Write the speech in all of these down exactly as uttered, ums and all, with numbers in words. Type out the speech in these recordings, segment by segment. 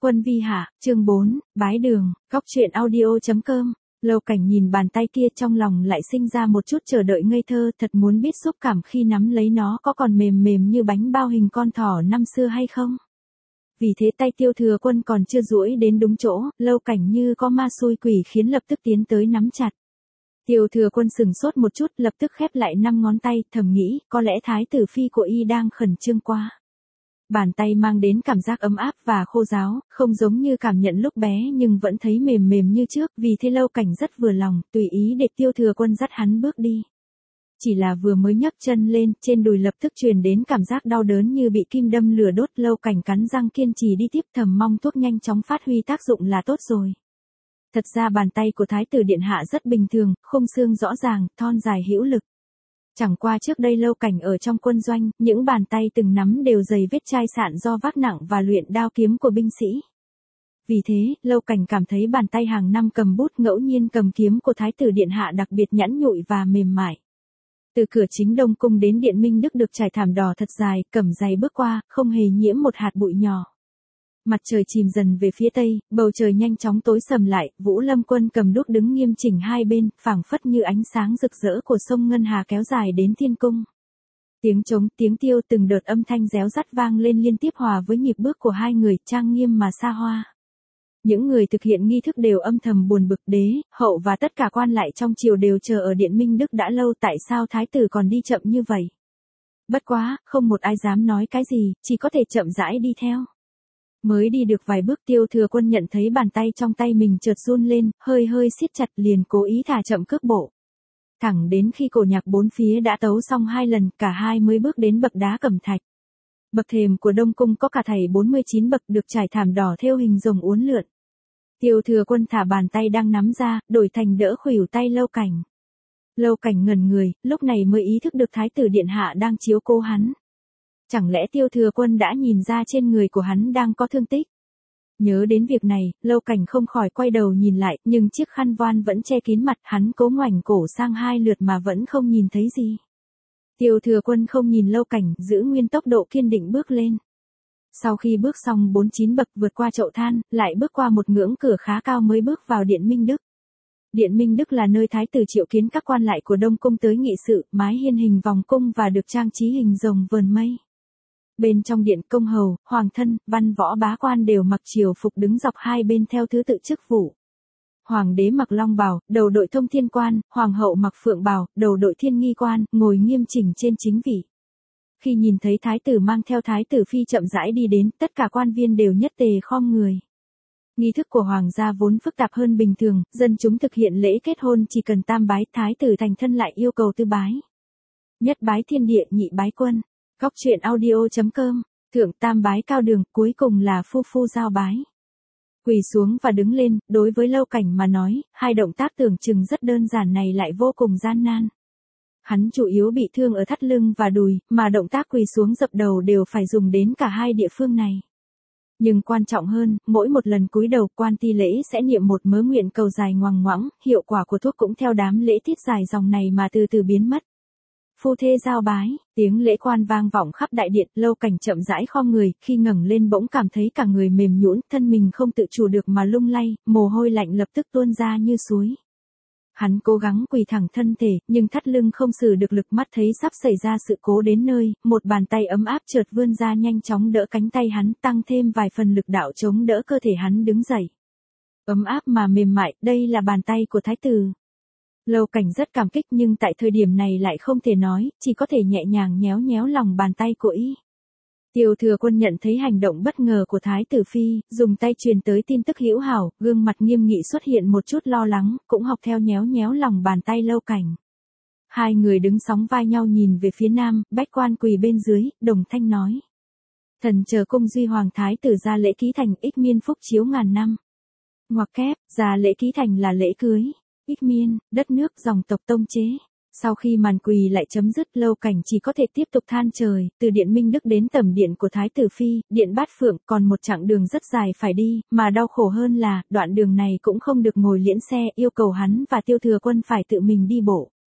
Quân vi hạ, chương bốn, bái đường, góc truyện audio.com. Lâu Cảnh nhìn bàn tay kia trong lòng lại sinh ra một chút chờ đợi ngây thơ, thật muốn biết xúc cảm khi nắm lấy nó có còn mềm mềm như bánh bao hình con thỏ năm xưa hay không. Vì thế tay Tiêu Thừa Quân còn chưa duỗi đến đúng chỗ, Lâu Cảnh như có ma xui quỷ khiến lập tức tiến tới nắm chặt. Tiêu Thừa Quân sừng sốt một chút, lập tức khép lại năm ngón tay, thầm nghĩ, có lẽ thái tử phi của y đang khẩn trương quá. Bàn tay mang đến cảm giác ấm áp và khô ráo, không giống như cảm nhận lúc bé nhưng vẫn thấy mềm mềm như trước, vì thế Lâu Cảnh rất vừa lòng, tùy ý để Tiêu Thừa Quân dắt hắn bước đi. Chỉ là vừa mới nhấc chân lên, trên đùi lập tức truyền đến cảm giác đau đớn như bị kim đâm lửa đốt. Lâu Cảnh cắn răng kiên trì đi tiếp, thầm mong thuốc nhanh chóng phát huy tác dụng là tốt rồi. Thật ra bàn tay của Thái tử Điện Hạ rất bình thường, khung xương rõ ràng, thon dài hữu lực. Chẳng qua trước đây Lâu Cảnh ở trong quân doanh, những bàn tay từng nắm đều dày vết chai sạn do vác nặng và luyện đao kiếm của binh sĩ. Vì thế, Lâu Cảnh cảm thấy bàn tay hàng năm cầm bút ngẫu nhiên cầm kiếm của Thái tử Điện Hạ đặc biệt nhẵn nhụi và mềm mại. Từ cửa chính Đông Cung đến Điện Minh Đức được trải thảm đỏ thật dài, cẩm giày bước qua, không hề nhiễm một hạt bụi nhỏ. Mặt trời chìm dần về phía tây, bầu trời nhanh chóng tối sầm lại, Vũ Lâm Quân cầm đuốc đứng nghiêm chỉnh hai bên, phảng phất như ánh sáng rực rỡ của sông Ngân Hà kéo dài đến thiên cung. Tiếng trống, tiếng tiêu, từng đợt âm thanh réo rắt vang lên liên tiếp hòa với nhịp bước của hai người, trang nghiêm mà xa hoa. Những người thực hiện nghi thức đều âm thầm buồn bực, đế, hậu và tất cả quan lại trong triều đều chờ ở Điện Minh Đức đã lâu, tại sao thái tử còn đi chậm như vậy? Bất quá, không một ai dám nói cái gì, chỉ có thể chậm rãi đi theo. Mới đi được vài bước, Tiêu Thừa Quân nhận thấy bàn tay trong tay mình chợt run lên, hơi hơi siết chặt, liền cố ý thả chậm cước bộ. Thẳng đến khi cổ nhạc bốn phía đã tấu xong hai lần, cả hai mới bước đến bậc đá cẩm thạch. Bậc thềm của Đông Cung có cả thảy bốn mươi chín bậc được trải thảm đỏ thêu hình rồng uốn lượn. Tiêu Thừa Quân thả bàn tay đang nắm ra, đổi thành đỡ khuỷu tay Lâu Cảnh. Lâu Cảnh ngẩn người, lúc này mới ý thức được Thái tử Điện Hạ đang chiếu cố hắn. Chẳng lẽ Tiêu Thừa Quân đã nhìn ra trên người của hắn đang có thương tích? Nhớ đến việc này, Lâu Cảnh không khỏi quay đầu nhìn lại, nhưng chiếc khăn voan vẫn che kín mặt, hắn cố ngoảnh cổ sang hai lượt mà vẫn không nhìn thấy gì. Tiêu Thừa Quân không nhìn Lâu Cảnh, giữ nguyên tốc độ kiên định bước lên. Sau khi bước xong bốn mươi chín bậc, vượt qua chậu than, lại bước qua một ngưỡng cửa khá cao mới bước vào Điện Minh Đức. Điện Minh Đức là nơi thái tử triệu kiến các quan lại của Đông Cung tới nghị sự, mái hiên hình vòng cung và được trang trí hình rồng vờn mây. Bên trong điện, công hầu, hoàng thân, văn võ bá quan đều mặc triều phục đứng dọc hai bên theo thứ tự chức vụ. Hoàng đế mặc long bào, đầu đội thông thiên quan, hoàng hậu mặc phượng bào, đầu đội thiên nghi quan, ngồi nghiêm chỉnh trên chính vị. Khi nhìn thấy thái tử mang theo thái tử phi chậm rãi đi đến, tất cả quan viên đều nhất tề khom người. Nghi thức của hoàng gia vốn phức tạp hơn bình thường, dân chúng thực hiện lễ kết hôn chỉ cần tam bái, thái tử thành thân lại yêu cầu tư bái. Nhất bái thiên địa, nhị bái quân. Góc truyện audio.com, thượng tam bái cao đường, cuối cùng là phu phu giao bái. Quỳ xuống và đứng lên, đối với Lâu Cảnh mà nói, hai động tác tưởng chừng rất đơn giản này lại vô cùng gian nan. Hắn chủ yếu bị thương ở thắt lưng và đùi, mà động tác quỳ xuống dập đầu đều phải dùng đến cả hai địa phương này. Nhưng quan trọng hơn, mỗi một lần cúi đầu, quan ti lễ sẽ niệm một mớ nguyện cầu dài ngoằng ngoãng, hiệu quả của thuốc cũng theo đám lễ tiết dài dòng này mà từ từ biến mất. Phu thê giao bái, tiếng lễ quan vang vọng khắp đại điện, Lâu Cảnh chậm rãi khom người, khi ngẩng lên bỗng cảm thấy cả người mềm nhũn, thân mình không tự chủ được mà lung lay, mồ hôi lạnh lập tức tuôn ra như suối. Hắn cố gắng quỳ thẳng thân thể, nhưng thắt lưng không xử được lực, mắt thấy sắp xảy ra sự cố đến nơi, một bàn tay ấm áp chợt vươn ra nhanh chóng đỡ cánh tay hắn, tăng thêm vài phần lực đạo chống đỡ cơ thể hắn đứng dậy. Ấm áp mà mềm mại, đây là bàn tay của thái tử. Lâu Cảnh rất cảm kích nhưng tại thời điểm này lại không thể nói, chỉ có thể nhẹ nhàng nhéo nhéo lòng bàn tay của y. Tiêu Thừa Quân nhận thấy hành động bất ngờ của Thái tử Phi, dùng tay truyền tới tin tức hữu hảo, gương mặt nghiêm nghị xuất hiện một chút lo lắng, cũng học theo nhéo nhéo lòng bàn tay Lâu Cảnh. Hai người đứng sóng vai nhau nhìn về phía nam, bách quan quỳ bên dưới, đồng thanh nói. Thần chờ cung duy hoàng thái tử ra lễ ký thành, ích miên phúc chiếu ngàn năm. Ngoặc kép, ra lễ ký thành là lễ cưới. Ích miên, đất nước dòng tộc tông chế. Sau khi màn quỳ lại chấm dứt, Lâu Cảnh chỉ có thể tiếp tục than trời, từ Điện Minh Đức đến tẩm điện của Thái tử Phi, điện Bát Phượng, còn một chặng đường rất dài phải đi, mà đau khổ hơn là, đoạn đường này cũng không được ngồi liễn xe, yêu cầu hắn và Tiêu Thừa Quân phải tự mình đi bộ.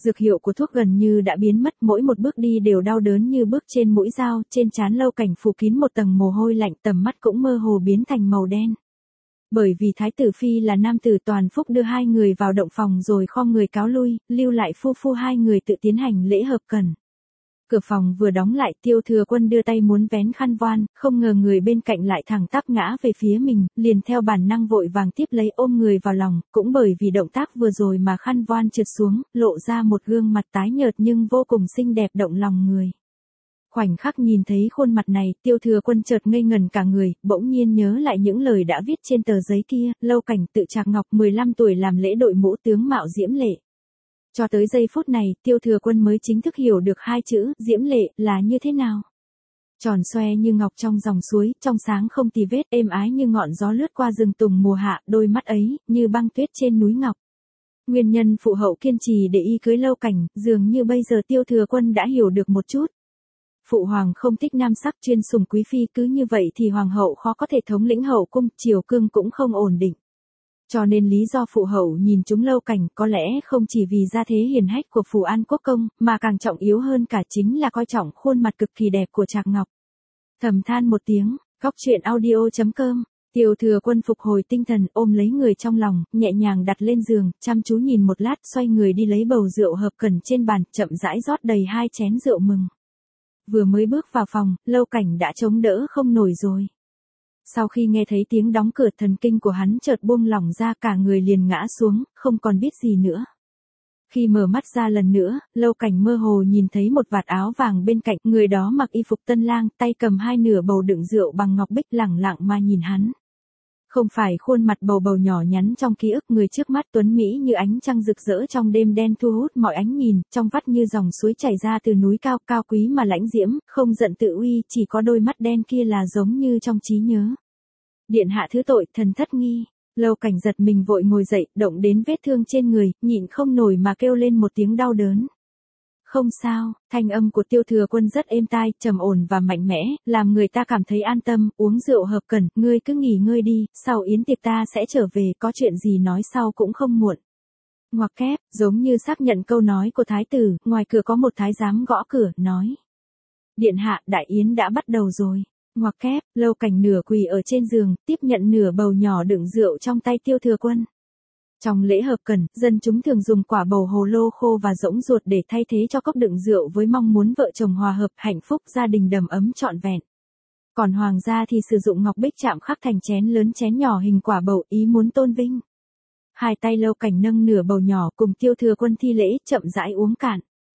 Dược hiệu của thuốc gần như đã biến mất, mỗi một bước đi đều đau đớn như bước trên mũi dao, trên trán Lâu Cảnh phủ kín một tầng mồ hôi lạnh, tầm mắt cũng mơ hồ biến thành màu đen. Bởi vì Thái tử Phi là nam tử, Toàn Phúc đưa hai người vào động phòng rồi khom người cáo lui, lưu lại phu phu hai người tự tiến hành lễ hợp cần. Cửa phòng vừa đóng lại, Tiêu Thừa Quân đưa tay muốn vén khăn voan, không ngờ người bên cạnh lại thẳng tắp ngã về phía mình, liền theo bản năng vội vàng tiếp lấy ôm người vào lòng, cũng bởi vì động tác vừa rồi mà khăn voan trượt xuống, lộ ra một gương mặt tái nhợt nhưng vô cùng xinh đẹp động lòng người. Khoảnh khắc nhìn thấy khuôn mặt này, Tiêu Thừa Quân chợt ngây ngần cả người, bỗng nhiên nhớ lại những lời đã viết trên tờ giấy kia, Lâu Cảnh tự Trạc Ngọc mười lăm tuổi làm lễ đội mũ tướng mạo diễm lệ. Cho tới giây phút này, Tiêu Thừa Quân mới chính thức hiểu được hai chữ, diễm lệ, là như thế nào. Tròn xoe như ngọc trong dòng suối, trong sáng không tì vết, êm ái như ngọn gió lướt qua rừng tùng mùa hạ, đôi mắt ấy, như băng tuyết trên núi ngọc. Nguyên nhân phụ hậu kiên trì để y cưới Lâu Cảnh, dường như bây giờ Tiêu Thừa Quân đã hiểu được một chút. Phụ hoàng không thích nam sắc, chuyên sủng quý phi, cứ như vậy thì hoàng hậu khó có thể thống lĩnh hậu cung, triều cương cũng không ổn định. Cho nên lý do phụ hậu nhìn chúng Lâu Cảnh có lẽ không chỉ vì gia thế hiền hách của Phù An Quốc công, mà càng trọng yếu hơn cả chính là coi trọng khuôn mặt cực kỳ đẹp của Trạc Ngọc. Thầm than một tiếng, góc truyện audio chấm com. Tiêu Thừa Quân phục hồi tinh thần, ôm lấy người trong lòng, nhẹ nhàng đặt lên giường, chăm chú nhìn một lát, xoay người đi lấy bầu rượu hợp cần trên bàn, chậm rãi rót đầy hai chén rượu mừng. Vừa mới bước vào phòng, Lâu Cảnh đã chống đỡ không nổi rồi. Sau khi nghe thấy tiếng đóng cửa, thần kinh của hắn chợt buông lỏng ra, cả người liền ngã xuống, không còn biết gì nữa. Khi mở mắt ra lần nữa, Lâu Cảnh mơ hồ nhìn thấy một vạt áo vàng bên cạnh, người đó mặc y phục tân lang, tay cầm hai nửa bầu đựng rượu bằng ngọc bích, lẳng lặng mà nhìn hắn. Không phải khuôn mặt bầu bầu nhỏ nhắn trong ký ức, người trước mắt tuấn mỹ như ánh trăng rực rỡ trong đêm đen thu hút mọi ánh nhìn, trong vắt như dòng suối chảy ra từ núi cao, cao quý mà lãnh diễm, không giận tự uy, chỉ có đôi mắt đen kia là giống như trong trí nhớ. Điện hạ thứ tội, thần thất nghi. Lâu Cảnh giật mình vội ngồi dậy, động đến vết thương trên người, nhịn không nổi mà kêu lên một tiếng đau đớn. Không sao, thanh âm của Tiêu Thừa Quân rất êm tai, trầm ổn và mạnh mẽ, làm người ta cảm thấy an tâm, uống rượu hợp cần, ngươi cứ nghỉ ngơi đi, sau yến tiệc ta sẽ trở về, có chuyện gì nói sau cũng không muộn. Ngoặc kép, giống như xác nhận câu nói của thái tử, ngoài cửa có một thái giám gõ cửa, nói. Điện hạ, đại yến đã bắt đầu rồi. Ngoặc kép, Lâu Cảnh nửa quỳ ở trên giường, tiếp nhận nửa bầu nhỏ đựng rượu trong tay Tiêu Thừa Quân. Trong lễ hợp cần, dân chúng thường dùng quả bầu hồ lô khô và rỗng ruột để thay thế cho cốc đựng rượu với mong muốn vợ chồng hòa hợp, hạnh phúc, gia đình đầm ấm trọn vẹn. Còn hoàng gia thì sử dụng ngọc bích chạm khắc thành chén lớn chén nhỏ hình quả bầu, ý muốn tôn vinh. Hai tay Lâu Cảnh nâng nửa bầu nhỏ cùng Tiêu Thừa Quân thi lễ, chậm rãi uống cạn.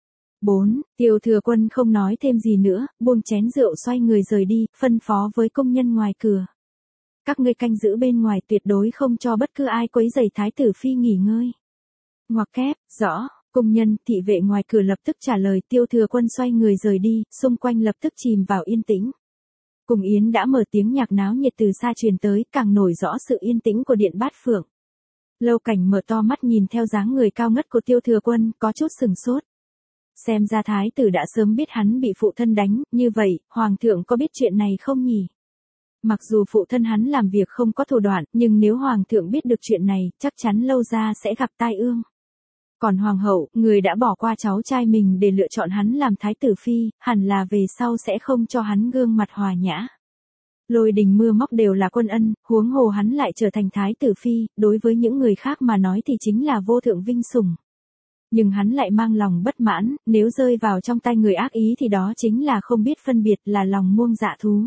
bốn. Tiêu Thừa Quân không nói thêm gì nữa, buông chén rượu xoay người rời đi, phân phó với công nhân ngoài cửa. Các ngươi canh giữ bên ngoài, tuyệt đối không cho bất cứ ai quấy rầy thái tử phi nghỉ ngơi. Ngoặc kép, rõ, công nhân, thị vệ ngoài cửa lập tức trả lời. Tiêu Thừa Quân xoay người rời đi, xung quanh lập tức chìm vào yên tĩnh. Cùng yến đã mở, tiếng nhạc náo nhiệt từ xa truyền tới, càng nổi rõ sự yên tĩnh của điện Bát Phượng. Lâu Cảnh mở to mắt nhìn theo dáng người cao ngất của Tiêu Thừa Quân, có chút sừng sốt. Xem ra thái tử đã sớm biết hắn bị phụ thân đánh, như vậy, hoàng thượng có biết chuyện này không nhỉ? Mặc dù phụ thân hắn làm việc không có thủ đoạn, nhưng nếu hoàng thượng biết được chuyện này, chắc chắn Lâu gia sẽ gặp tai ương. Còn hoàng hậu, người đã bỏ qua cháu trai mình để lựa chọn hắn làm thái tử phi, hẳn là về sau sẽ không cho hắn gương mặt hòa nhã. Lôi đình mưa móc đều là quân ân, huống hồ hắn lại trở thành thái tử phi, đối với những người khác mà nói thì chính là vô thượng vinh sủng. Nhưng hắn lại mang lòng bất mãn, nếu rơi vào trong tay người ác ý thì đó chính là không biết phân biệt, là lòng muông dạ thú.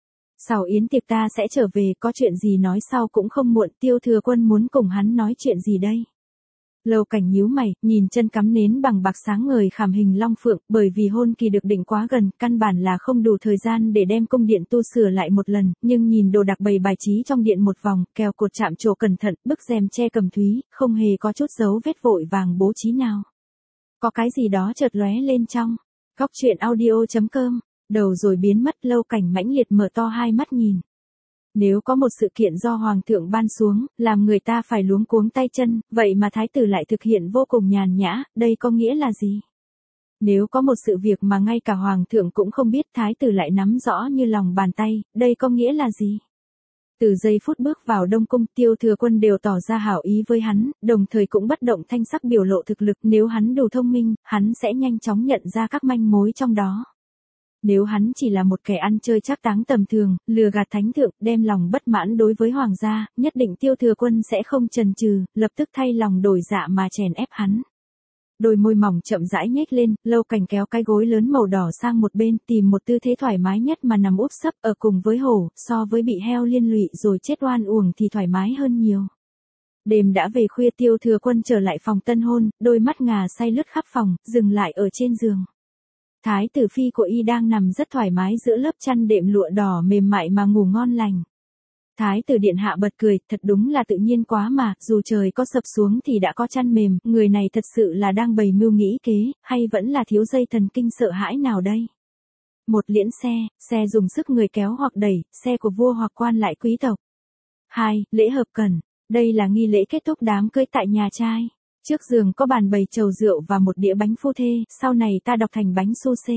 Sau yến tiệc ta sẽ trở về, có chuyện gì nói sau cũng không muộn. Tiêu Thừa Quân muốn cùng hắn nói chuyện gì đây? Lâu Cảnh nhíu mày, nhìn chân cắm nến bằng bạc sáng ngời khảm hình long phượng, bởi vì hôn kỳ được định quá gần, căn bản là không đủ thời gian để đem cung điện tu sửa lại một lần, nhưng nhìn đồ đạc bày bài trí trong điện một vòng, kèo cột chạm trổ cẩn thận, bức rèm che cầm thúy, không hề có chút dấu vết vội vàng bố trí nào. Có cái gì đó chợt lóe lên trong góc truyện audio chấm com, đầu rồi biến mất. Lâu Cảnh mãnh liệt mở to hai mắt nhìn. Nếu có một sự kiện do hoàng thượng ban xuống, làm người ta phải luống cuống tay chân, vậy mà thái tử lại thực hiện vô cùng nhàn nhã, đây có nghĩa là gì? Nếu có một sự việc mà ngay cả hoàng thượng cũng không biết, thái tử lại nắm rõ như lòng bàn tay, đây có nghĩa là gì? Từ giây phút bước vào Đông Cung, Tiêu Thừa Quân đều tỏ ra hảo ý với hắn, đồng thời cũng bất động thanh sắc biểu lộ thực lực, nếu hắn đủ thông minh, hắn sẽ nhanh chóng nhận ra các manh mối trong đó. Nếu hắn chỉ là một kẻ ăn chơi trác táng tầm thường, lừa gạt thánh thượng, đem lòng bất mãn đối với hoàng gia, nhất định Tiêu Thừa Quân sẽ không chần chừ, lập tức thay lòng đổi dạ mà chèn ép hắn. Đôi môi mỏng chậm rãi nhếch lên, Lâu Cảnh kéo cái gối lớn màu đỏ sang một bên, tìm một tư thế thoải mái nhất mà nằm úp sấp ở cùng với hổ, so với bị heo liên lụy rồi chết oan uổng thì thoải mái hơn nhiều. Đêm đã về khuya, Tiêu Thừa Quân trở lại phòng tân hôn, đôi mắt ngà say lướt khắp phòng, dừng lại ở trên giường. Thái tử phi của y đang nằm rất thoải mái giữa lớp chăn đệm lụa đỏ mềm mại mà ngủ ngon lành. Thái tử điện hạ bật cười, thật đúng là tự nhiên quá mà, dù trời có sập xuống thì đã có chăn mềm, người này thật sự là đang bày mưu nghĩ kế, hay vẫn là thiếu dây thần kinh sợ hãi nào đây? Một, liễn xe, xe dùng sức người kéo hoặc đẩy, xe của vua hoặc quan lại quý tộc. Hai, lễ hợp cần, đây là nghi lễ kết thúc đám cưới tại nhà trai. Trước giường có bàn bày chầu rượu và một đĩa bánh phu thê, sau này ta đọc thành bánh su xê.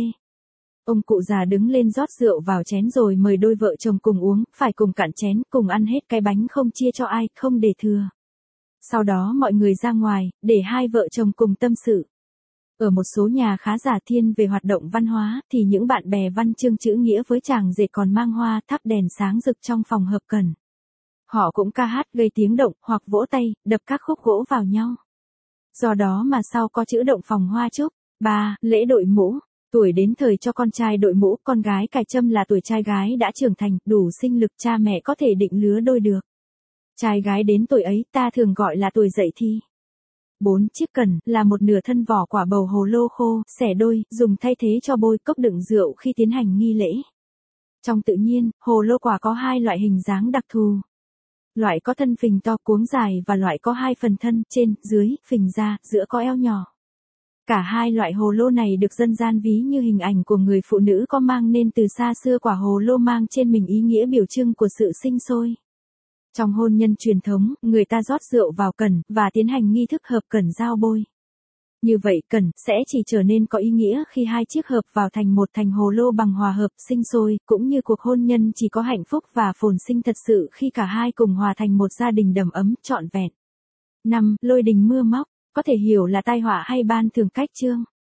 Ông cụ già đứng lên rót rượu vào chén rồi mời đôi vợ chồng cùng uống, phải cùng cạn chén, cùng ăn hết cái bánh không chia cho ai, không để thừa. Sau đó mọi người ra ngoài, để hai vợ chồng cùng tâm sự. Ở một số nhà khá giả thiên về hoạt động văn hóa, thì những bạn bè văn chương chữ nghĩa với chàng rể còn mang hoa thắp đèn sáng rực trong phòng hợp cần. Họ cũng ca hát gây tiếng động, hoặc vỗ tay, đập các khúc gỗ vào nhau. Do đó mà sau có chữ động phòng hoa chúc. Ba, lễ đội mũ. Tuổi đến thời cho con trai đội mũ, con gái cài trâm là tuổi trai gái đã trưởng thành, đủ sinh lực, cha mẹ có thể định lứa đôi được. Trai gái đến tuổi ấy ta thường gọi là tuổi dậy thì. Bốn, chiếc cần, là một nửa thân vỏ quả bầu hồ lô khô, xẻ đôi, dùng thay thế cho bôi cốc đựng rượu khi tiến hành nghi lễ. Trong tự nhiên, hồ lô quả có hai loại hình dáng đặc thù. Loại có thân phình to cuống dài và loại có hai phần thân, trên, dưới, phình ra, giữa có eo nhỏ. Cả hai loại hồ lô này được dân gian ví như hình ảnh của người phụ nữ có mang nên từ xa xưa quả hồ lô mang trên mình ý nghĩa biểu trưng của sự sinh sôi. Trong hôn nhân truyền thống, người ta rót rượu vào cần, và tiến hành nghi thức hợp cần giao bôi. Như vậy, cần, sẽ chỉ trở nên có ý nghĩa khi hai chiếc hợp vào thành một thành hồ lô bằng hòa hợp, sinh sôi, cũng như cuộc hôn nhân chỉ có hạnh phúc và phồn sinh thật sự khi cả hai cùng hòa thành một gia đình đầm ấm, trọn vẹn. Năm, lôi đình mưa móc, có thể hiểu là tai họa hay ban thưởng cách chương.